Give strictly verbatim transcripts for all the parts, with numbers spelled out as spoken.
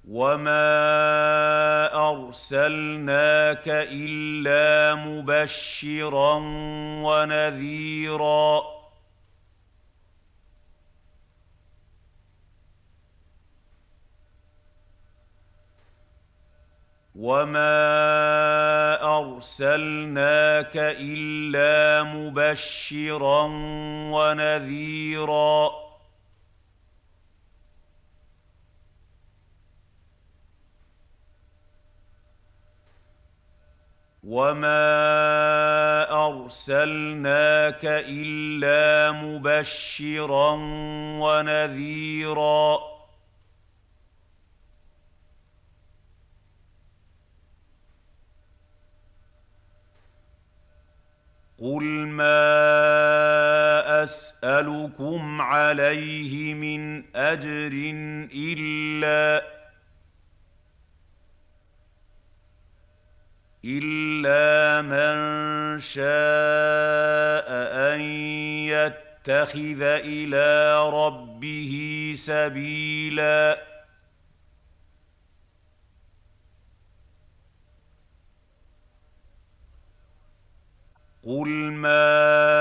وما أرسلناك إلا مبشرا ونذيرا وما أرسلناك إلا مبشرا ونذيرا وما أرسلناك إلا مبشرا ونذيرا قل ما أسألكم عليه من أجر إلا إلا من شاء أن يتخذ إلى ربه سبيلا قل ما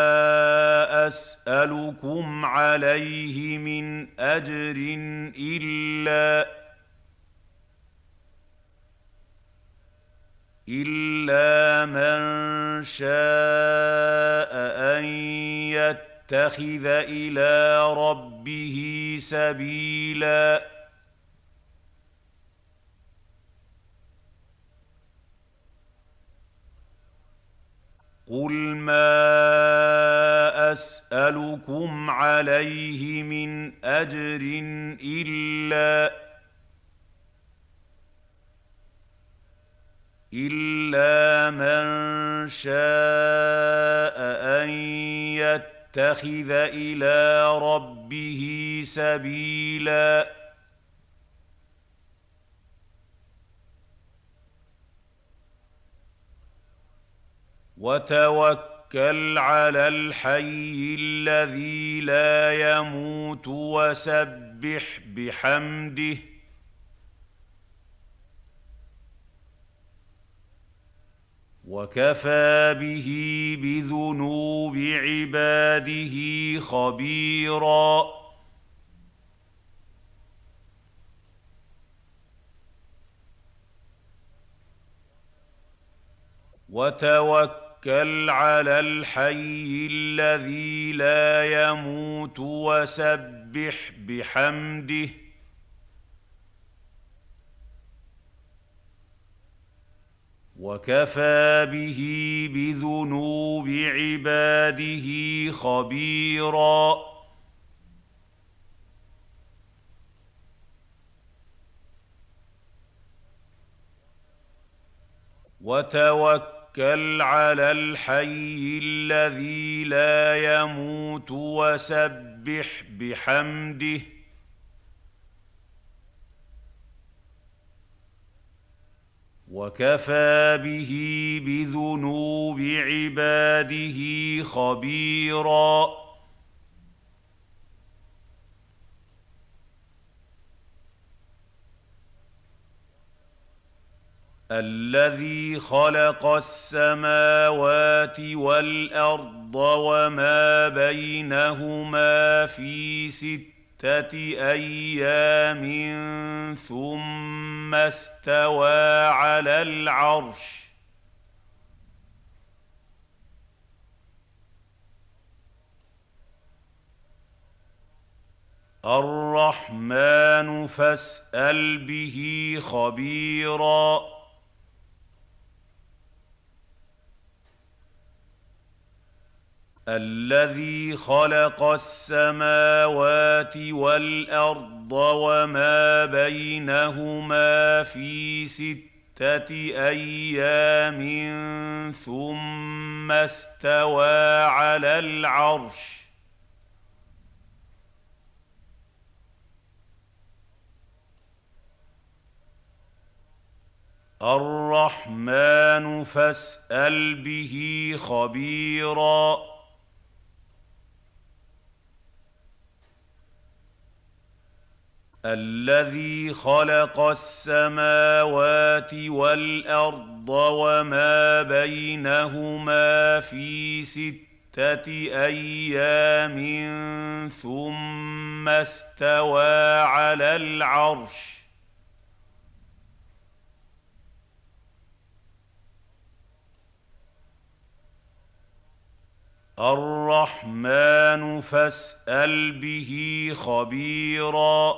أسألكم عليه من أجر إلا إلا من شاء أن يتخذ إلى ربه سبيلا قل ما أسألكم عليه من أجر إلا إلا من شاء أن يتخذ إلى ربه سبيلا وتوكل على الحي الذي لا يموت وسبح بحمده وكفى به بذنوب عباده خبيرا وتوكل على الحي الذي لا يموت وسبح بحمده وكفى به بذنوب عباده خبيرا وتوكل على الحي الذي لا يموت وسبح بحمده وكفى به بذنوب عباده خبيرا الذي خلق السماوات والأرض وما بينهما في ستة أيام ثم استوى على العرش الرحمن فاسأل به خبيرا الذي خلق السماوات والأرض وما بينهما في ستة أيام ثم استوى على العرش الرحمن فاسأل به خبيرا الذي خلق السماوات والارض وما بينهما في سته ايام ثم استوى على العرش الرحمن فاسال به خبيرا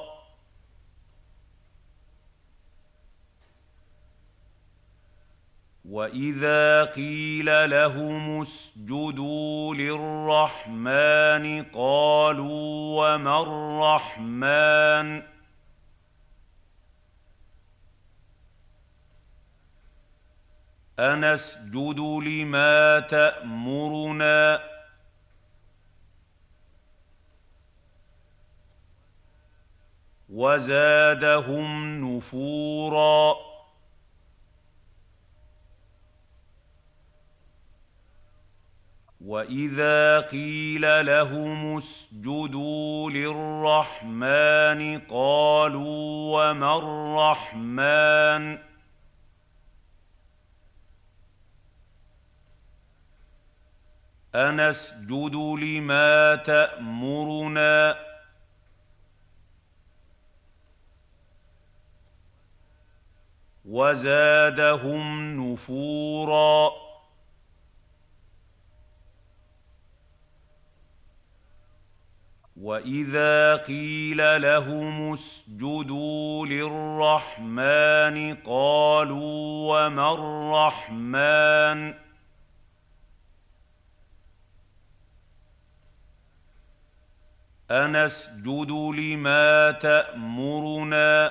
واذا قيل لهم اسجدوا للرحمن قالوا وما الرحمن أنسجد لما تأمرنا وزادهم نفورا وإذا قيل لهم اسجدوا للرحمن قالوا وما الرحمن أنسجد لما تأمرنا وزادهم نفورا وإذا قيل لهم اسجدوا للرحمن قالوا وما الرحمن أنسجد لما تأمرنا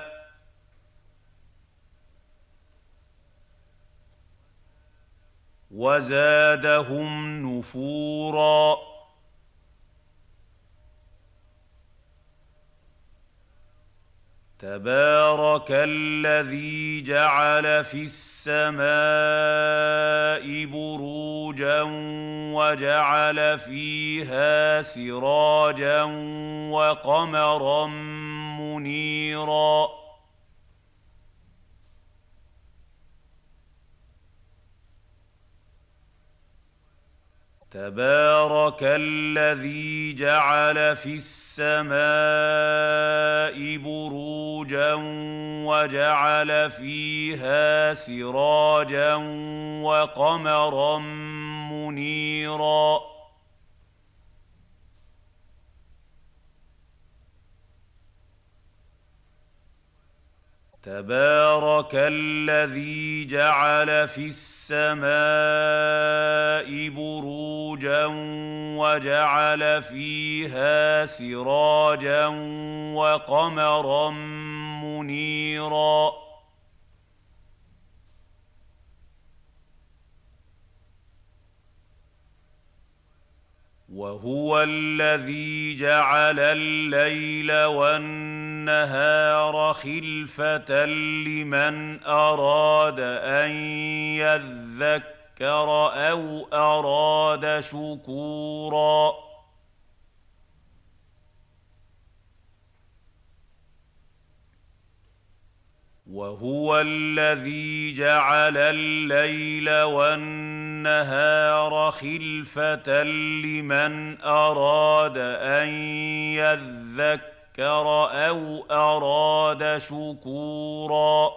وزادهم نفورا تبارك الذي جعل في السماء بروجا وجعل فيها سراجا وقمرا منيرا تبارك الذي جعل في السماء بروجا وجعل فيها سراجا وقمرا منيرا تبارك الذي جعل في السماء بروجا وجعل فيها سراجا وقمرا منيرا وهو الذي جعل الليل والنهار خلفة لمن أراد أن يذكر أو أراد شكورا وهو الذي جعل الليل والنهار خلفة لمن أراد أن يذكر أو أراد شكورا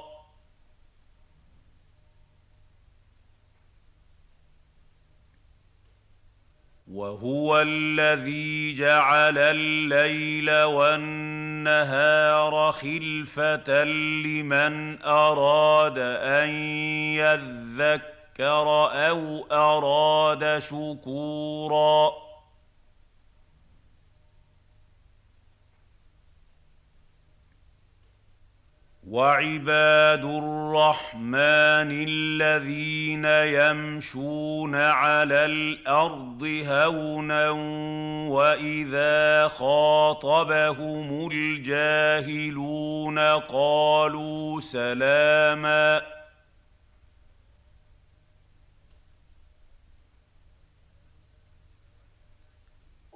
وهو الذي جعل الليل والنهار خلفة لمن أراد أن يذكر أو أراد شكورا وعباد الرحمن الذين يمشون على الأرض هونا وإذا خاطبهم الجاهلون قالوا سلاما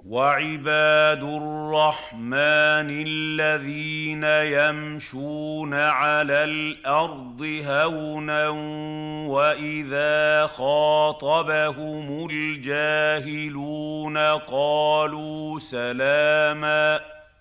وعباد الرحمن الذين يمشون على الأرض هونا وإذا خاطبهم الجاهلون قالوا سلاما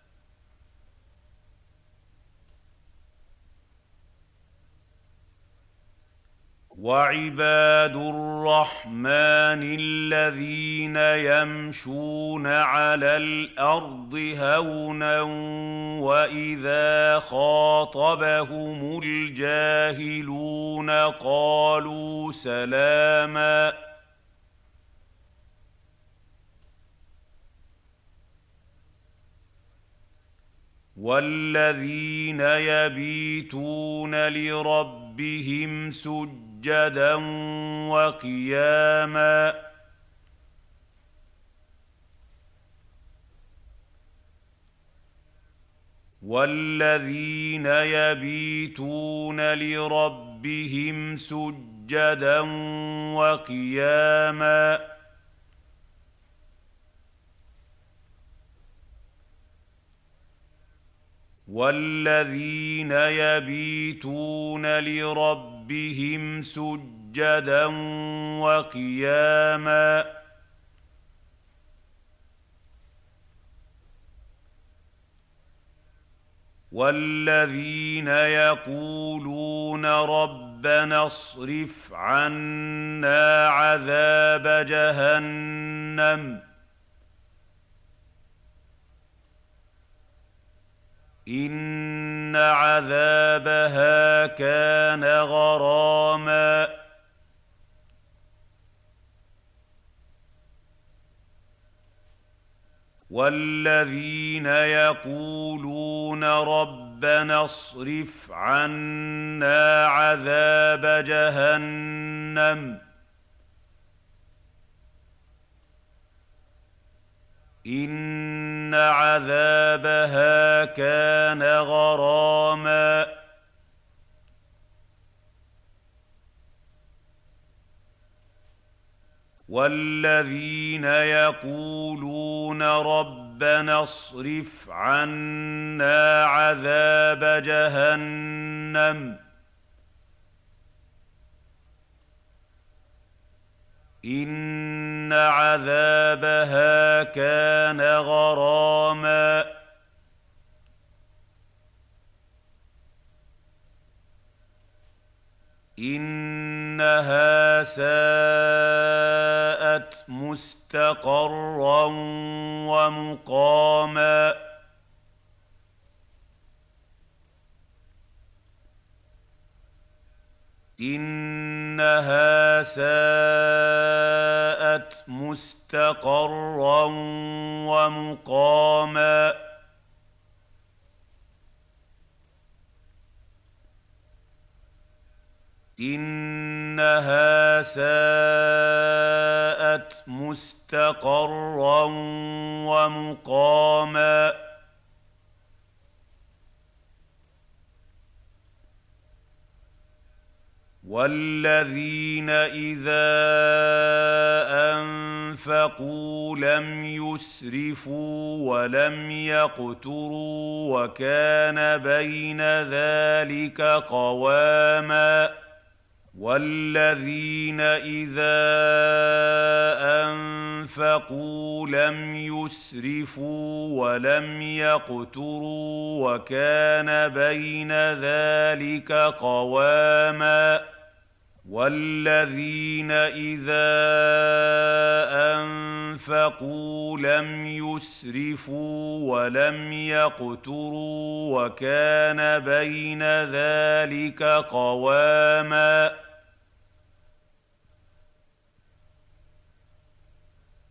وعباد الرحمن الذين يمشون على الأرض هونا وإذا خاطبهم الجاهلون قالوا سلاما والذين يبيتون لربهم سجدا سجدا وقياما والذين يبيتون لربهم سجدا وقياما والذين يبيتون لربهم سجدا وقياما والذين يقولون ربنا اصرف عنا عذاب جهنم إن عذابها كان غراما والذين يقولون ربنا اصرف عنا عذاب جهنم إن عذابها كان غراما والذين يقولون ربنا اصرف عنا عذاب جهنم إن عذابها كان غراما إنها ساءت مستقرا ومقاما إنها ساءت مستقرا ومقاما إنها ساءت مستقرا ومقاما والذين إذا أنفقوا لم يسرفوا ولم يقتروا وكان بين ذلك قواما والذين إذا أنفقوا لم يسرفوا ولم يقتروا وكان بين ذلك قواما والذين إذا أنفقوا لم يسرفوا ولم يقتروا وكان بين ذلك قواما